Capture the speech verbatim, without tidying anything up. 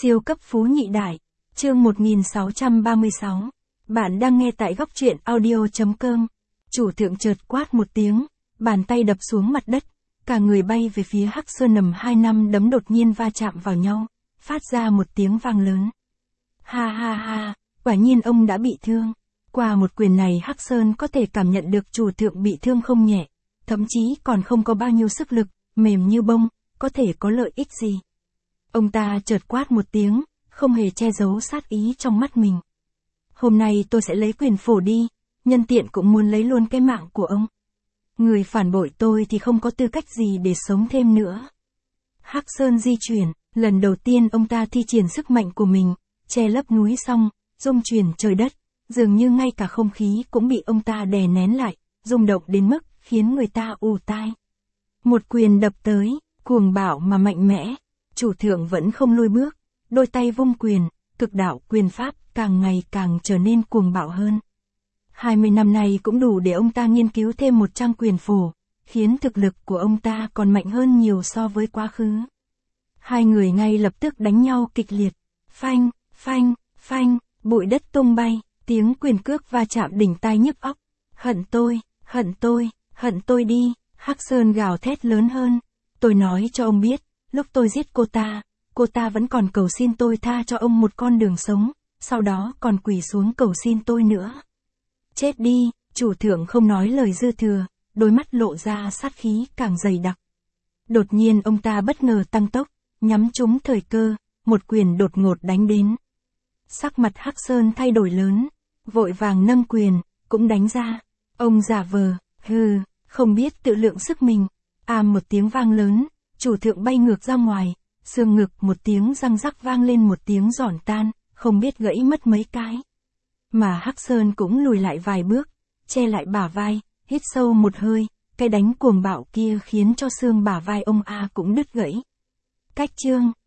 Siêu cấp phú nhị đại, chương một nghìn sáu trăm ba mươi sáu. Bạn đang nghe tại góc truyện audio chấm com. Chủ thượng chợt quát một tiếng, bàn tay đập xuống mặt đất, cả người bay về phía Hắc Sơn nằm hai năm đấm đột nhiên va chạm vào nhau, phát ra một tiếng vang lớn. Ha ha ha, quả nhiên ông đã bị thương. Qua một quyền này Hắc Sơn có thể cảm nhận được chủ thượng bị thương không nhẹ, thậm chí còn không có bao nhiêu sức lực, mềm như bông, có thể có lợi ích gì. Ông ta chợt quát một tiếng, không hề che giấu sát ý trong mắt mình. Hôm nay tôi sẽ lấy quyền phổ đi, nhân tiện cũng muốn lấy luôn cái mạng của ông. Người phản bội tôi thì không có tư cách gì để sống thêm nữa. Hắc Sơn di chuyển, lần đầu tiên ông ta thi triển sức mạnh của mình, che lấp núi xong, rung chuyển trời đất, dường như ngay cả không khí cũng bị ông ta đè nén lại, rung động đến mức khiến người ta ù tai. Một quyền đập tới, cuồng bạo mà mạnh mẽ, chủ thượng vẫn không lùi bước, đôi tay vung quyền, cực đạo quyền pháp càng ngày càng trở nên cuồng bạo hơn. hai mươi năm nay cũng đủ để ông ta nghiên cứu thêm một trang quyền phổ, khiến thực lực của ông ta còn mạnh hơn nhiều so với quá khứ. Hai người ngay lập tức đánh nhau kịch liệt, phanh, phanh, phanh, bụi đất tung bay, tiếng quyền cước va chạm đỉnh tai nhức óc. Hận tôi, hận tôi, hận tôi đi, Hắc Sơn gào thét lớn hơn. Tôi nói cho ông biết, lúc tôi giết cô ta, cô ta vẫn còn cầu xin tôi tha cho ông một con đường sống, sau đó còn quỳ xuống cầu xin tôi nữa. Chết đi, chủ thượng không nói lời dư thừa, đôi mắt lộ ra sát khí càng dày đặc. Đột nhiên ông ta bất ngờ tăng tốc, nhắm trúng thời cơ, một quyền đột ngột đánh đến. Sắc mặt Hắc Sơn thay đổi lớn, vội vàng nâng quyền, cũng đánh ra. Ông giả vờ, hừ, không biết tự lượng sức mình. Àm một tiếng vang lớn, chủ thượng bay ngược ra ngoài, xương ngực một tiếng răng rắc vang lên một tiếng giòn tan, không biết gãy mất mấy cái. Mà Hắc Sơn cũng lùi lại vài bước, che lại bả vai, hít sâu một hơi, cái đánh cuồng bạo kia khiến cho xương bả vai ông A cũng đứt gãy. Cách chương